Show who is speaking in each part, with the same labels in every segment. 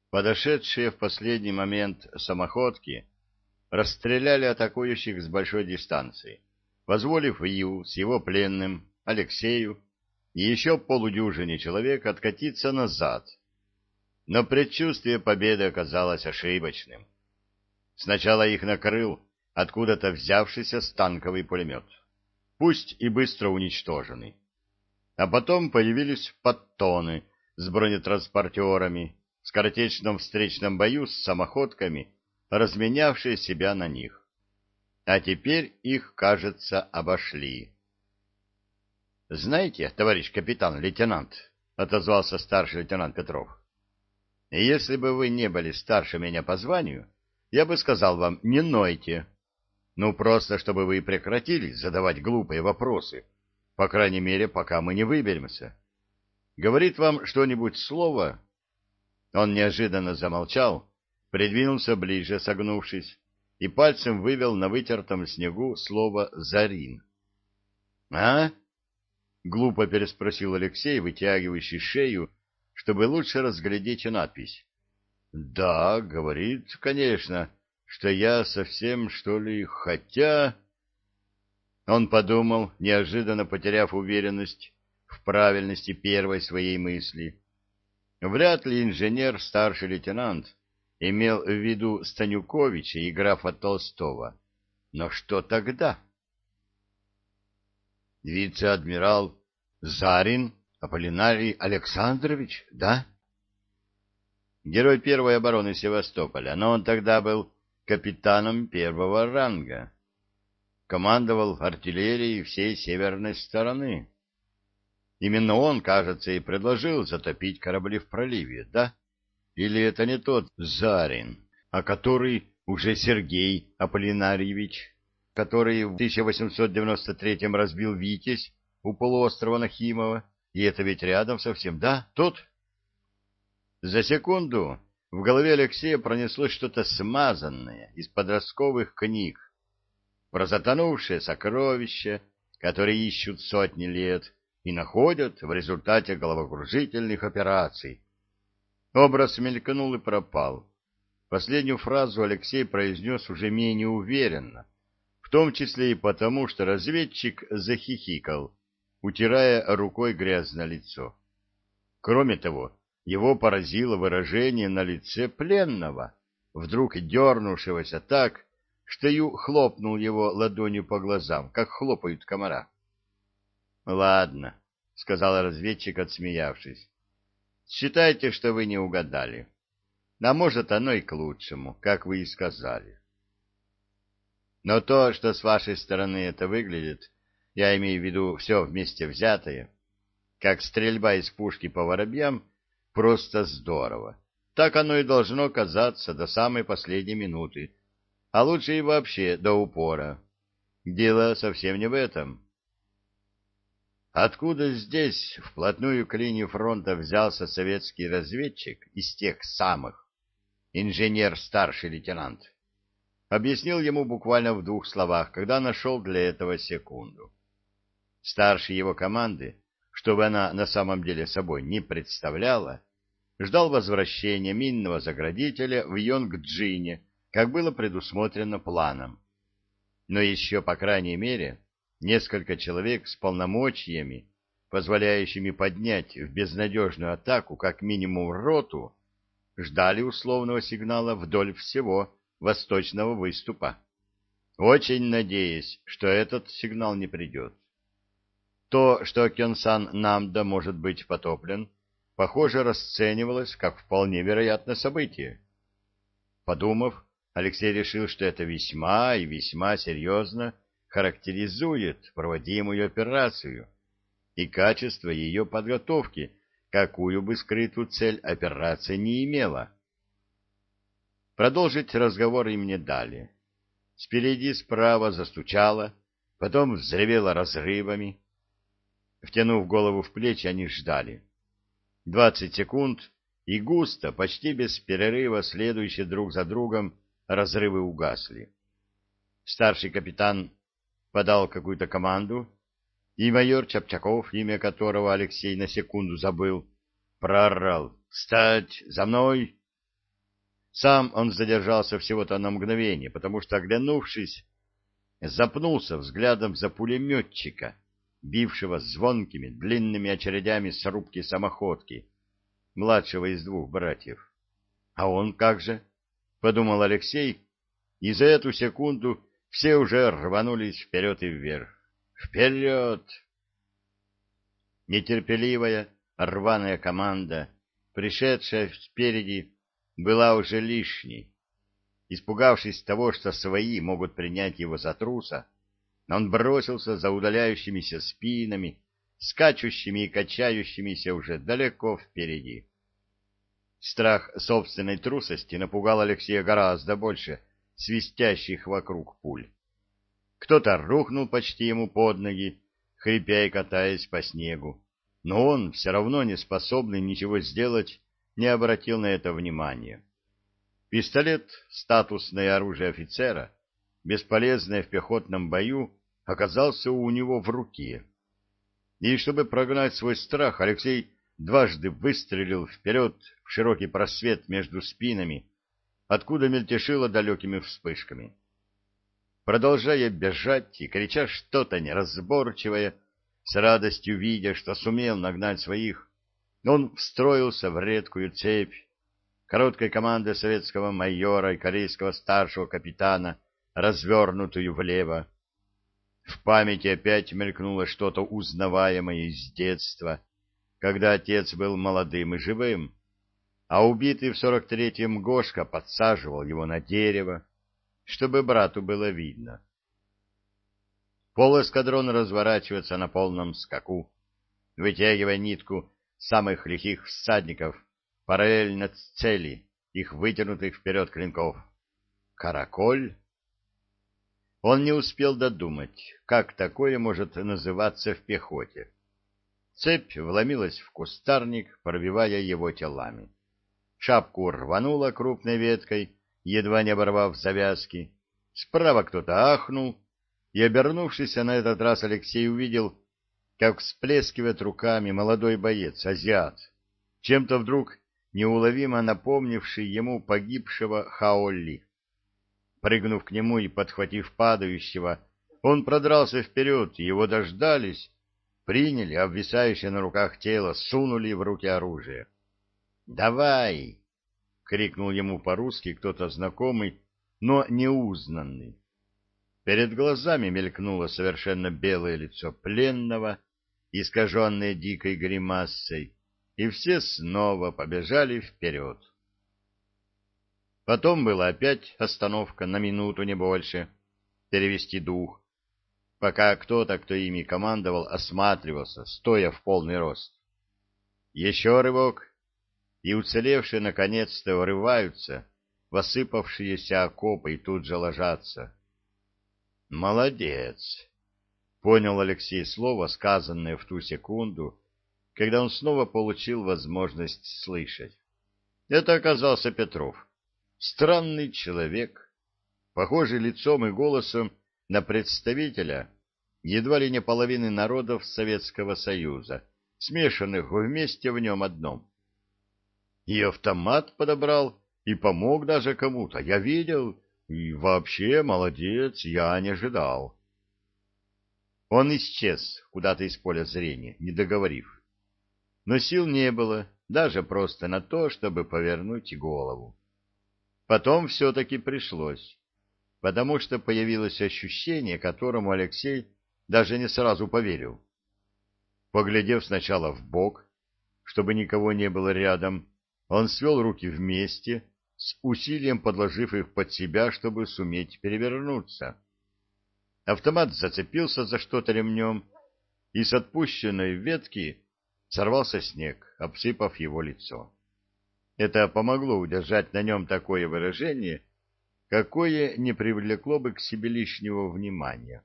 Speaker 1: Подошедшие в последний момент самоходки расстреляли атакующих с большой дистанции, позволив Ю с его пленным, Алексею и еще полудюжине человек откатиться назад. Но предчувствие победы оказалось ошибочным. Сначала их накрыл откуда-то взявшийся станковый пулемет, пусть и быстро уничтоженный. А потом появились подтоны с бронетранспортерами, в скоротечном встречном бою с самоходками, разменявшие себя на них. А теперь их, кажется, обошли. — Знаете, товарищ капитан-лейтенант, — отозвался старший лейтенант Петров, — если бы вы не были старше меня по званию, я бы сказал вам, не нойте. Ну, просто чтобы вы прекратили задавать глупые вопросы, по крайней мере, пока мы не выберемся. Говорит вам что-нибудь слово? Он неожиданно замолчал, придвинулся ближе, согнувшись, и пальцем вывел на вытертом снегу слово «Зарин». «А?» — глупо переспросил Алексей, вытягивающий шею, чтобы лучше разглядеть надпись. «Да, говорит, конечно, что я совсем, что ли, хотя...» Он подумал, неожиданно потеряв уверенность в правильности первой своей мысли. Вряд ли инженер-старший лейтенант имел в виду Станюковича и графа Толстого. Но что тогда? Вице-адмирал Зарин Аполлинарий Александрович, да? Герой первой обороны Севастополя, но он тогда был капитаном первого ранга. Командовал артиллерией всей северной стороны. Именно он, кажется, и предложил затопить корабли в проливе, да? Или это не тот Зарин, а который уже Сергей Аполлинарьевич, который в 1893-м разбил «Витязь» у полуострова Нахимова, и это ведь рядом совсем, да? Тот? За секунду в голове Алексея пронеслось что-то смазанное из подростковых книг про затонувшие сокровища, которые ищут сотни лет и находят в результате головокружительных операций. Образ мелькнул и пропал. Последнюю фразу Алексей произнес уже менее уверенно, в том числе и потому, что разведчик захихикал, утирая рукой грязное лицо. Кроме того, его поразило выражение на лице пленного, вдруг дернувшегося так, что Ю хлопнул его ладонью по глазам, как хлопают комара. — Ладно, — сказал разведчик, отсмеявшись. — Считайте, что вы не угадали. А может, оно и к лучшему, как вы и сказали. Но то, что с вашей стороны это выглядит, я имею в виду все вместе взятое, как стрельба из пушки по воробьям, просто здорово. Так оно и должно казаться до самой последней минуты, а лучше и вообще до упора. Дело совсем не в этом. Откуда здесь, вплотную к линии фронта, взялся советский разведчик из тех самых, инженер-старший лейтенант? Объяснил ему буквально в 2 словах, когда нашел для этого секунду. Старший его команды, чтобы она на самом деле собой не представляла, ждал возвращения минного заградителя в Йонг-Джине, как было предусмотрено планом. Но еще, по крайней мере, несколько человек с полномочиями, позволяющими поднять в безнадежную атаку как минимум роту, ждали условного сигнала вдоль всего восточного выступа, очень надеясь, что этот сигнал не придет. То, что Кёнсан-Намда может быть потоплен, похоже, расценивалось как вполне вероятное событие. Подумав, Алексей решил, что это весьма и весьма серьезно характеризует проводимую операцию и качество ее подготовки, какую бы скрытую цель операция не имела. Продолжить разговор им не дали. Спереди справа застучало, потом взревело разрывами. Втянув голову в плечи, они ждали. 20 секунд, и густо, почти без перерыва, следующие друг за другом, разрывы угасли. Старший капитан подал какую-то команду, и майор Чапчаков, имя которого Алексей на секунду забыл, проорал: «Встать! За мной!» Сам он задержался всего-то на мгновение, потому что, оглянувшись, запнулся взглядом за пулеметчика, бившего звонкими длинными очередями с рубки самоходки, младшего из двух братьев. «А он как же?» — подумал Алексей, и за эту секунду все уже рванулись вперед и вверх. «Вперед!» Нетерпеливая, рваная команда, пришедшая спереди, была уже лишней. Испугавшись того, что свои могут принять его за труса, он бросился за удаляющимися спинами, скачущими и качающимися уже далеко впереди. Страх собственной трусости напугал Алексея гораздо больше свистящих вокруг пуль. Кто-то рухнул почти ему под ноги, хрипя и катаясь по снегу, но он, все равно не способный ничего сделать, не обратил на это внимания. Пистолет, статусное оружие офицера, бесполезное в пехотном бою, оказался у него в руке. И чтобы прогнать свой страх, Алексей дважды выстрелил вперед в широкий просвет между спинами, откуда мельтешило далекими вспышками. Продолжая бежать и крича что-то неразборчивое, с радостью видя, что сумел нагнать своих, он встроился в редкую цепь короткой команды советского майора и корейского старшего капитана, развернутую влево. В памяти опять мелькнуло что-то узнаваемое из детства, когда отец был молодым и живым, а убитый в 43-м Гошка подсаживал его на дерево, чтобы брату было видно. Полэскадрон разворачивается на полном скаку, вытягивая нитку самых лихих всадников параллельно цели их вытянутых вперед клинков. Караколь? Он не успел додумать, как такое может называться в пехоте. Цепь вломилась в кустарник, пробивая его телами. Шапку рвануло крупной веткой, едва не оборвав завязки. Справа кто-то ахнул, и, обернувшись на этот раз, Алексей увидел, как всплескивает руками молодой боец, азиат, чем-то вдруг неуловимо напомнивший ему погибшего Хаолли. Прыгнув к нему и подхватив падающего, он продрался вперед, и его дождались, приняли обвисающее на руках тело, сунули в руки оружие. «Давай!» — крикнул ему по-русски кто-то знакомый, но неузнанный. Перед глазами мелькнуло совершенно белое лицо пленного, искаженное дикой гримасой, и все снова побежали вперед. Потом была опять остановка на минуту, не больше, перевести дух, пока кто-то, кто ими командовал, осматривался, стоя в полный рост. Еще рывок, и уцелевшие наконец-то врываются в осыпавшиеся окопы и тут же ложатся. «Молодец!» — понял Алексей слово, сказанное в ту секунду, когда он снова получил возможность слышать. Это оказался Петров. Странный человек, похожий лицом и голосом на представителя едва ли не половины народов Советского Союза, смешанных вместе в нем одном. И автомат подобрал, и помог даже кому-то, я видел, и вообще молодец, я не ожидал. Он исчез куда-то из поля зрения, не договорив. Но сил не было, даже просто на то, чтобы повернуть голову. Потом все-таки пришлось, потому что появилось ощущение, которому Алексей даже не сразу поверил. Поглядев сначала вбок, чтобы никого не было рядом, он свел руки вместе, с усилием подложив их под себя, чтобы суметь перевернуться. Автомат зацепился за что-то ремнем, и с отпущенной ветки сорвался снег, обсыпав его лицо. Это помогло удержать на нем такое выражение, какое не привлекло бы к себе лишнего внимания.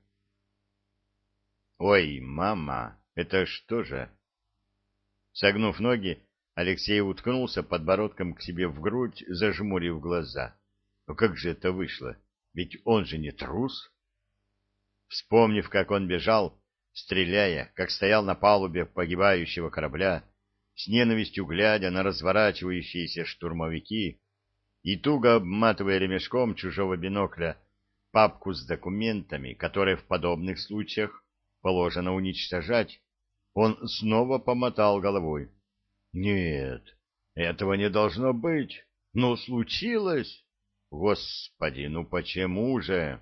Speaker 1: «Ой, мама, это что же?» Согнув ноги, Алексей уткнулся подбородком к себе в грудь, зажмурив глаза. «Но как же это вышло? Ведь он же не трус!» Вспомнив, как он бежал, стреляя, как стоял на палубе погибающего корабля, с ненавистью глядя на разворачивающиеся штурмовики, и, туго обматывая ремешком чужого бинокля папку с документами, которые в подобных случаях положено уничтожать, он снова помотал головой. Нет, этого не должно быть. Ну, случилось. Господи, ну почему же?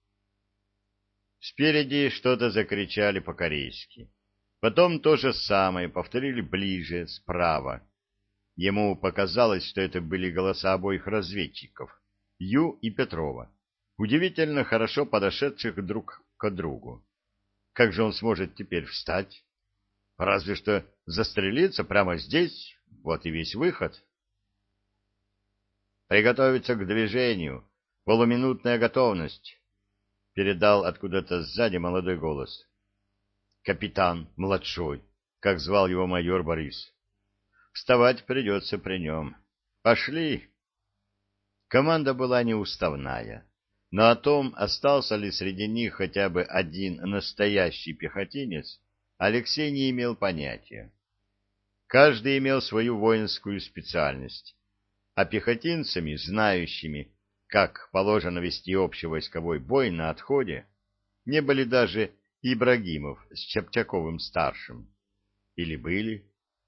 Speaker 1: Спереди что-то закричали по-корейски. Потом то же самое повторили ближе, справа. Ему показалось, что это были голоса обоих разведчиков, Ю и Петрова, удивительно хорошо подошедших друг к другу. Как же он сможет теперь встать? Разве что застрелиться прямо здесь, вот и весь выход. «Приготовиться к движению. Полуминутная готовность», — передал откуда-то сзади молодой голос. «Капитан, младшой», как звал его майор Борис. «Вставать придется при нем. Пошли». Команда была неуставная, но о том, остался ли среди них хотя бы один настоящий пехотинец, Алексей не имел понятия. Каждый имел свою воинскую специальность, а пехотинцами, знающими, как положено вести общевойсковой бой на отходе, не были даже Ибрагимов с Чепчаковым-старшим. Или были?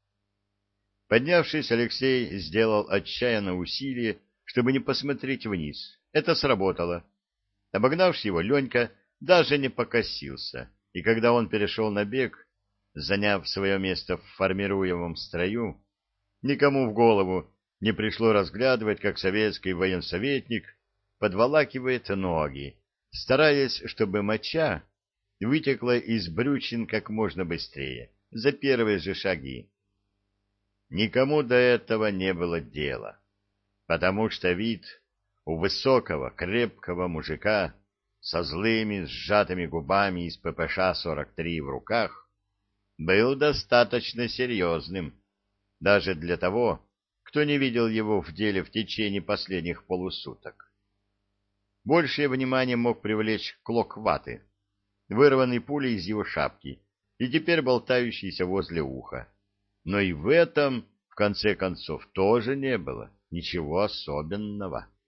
Speaker 1: Поднявшись, Алексей сделал отчаянное усилие, чтобы не посмотреть вниз. Это сработало. Обогнавший его, Ленька даже не покосился, и когда он перешел на бег, заняв свое место в формируемом строю, никому в голову не пришло разглядывать, как советский военсоветник подволакивает ноги, стараясь, чтобы моча вытекла из брючин как можно быстрее, за первые же шаги. Никому до этого не было дела, потому что вид у высокого, крепкого мужика со злыми, сжатыми губами из ППШ-43 в руках был достаточно серьезным, даже для того, кто не видел его в деле в течение последних полусуток. Большее внимание мог привлечь клок ваты, вырванный пулей из его шапки и теперь болтающийся возле уха. Но и в этом, в конце концов, тоже не было ничего особенного.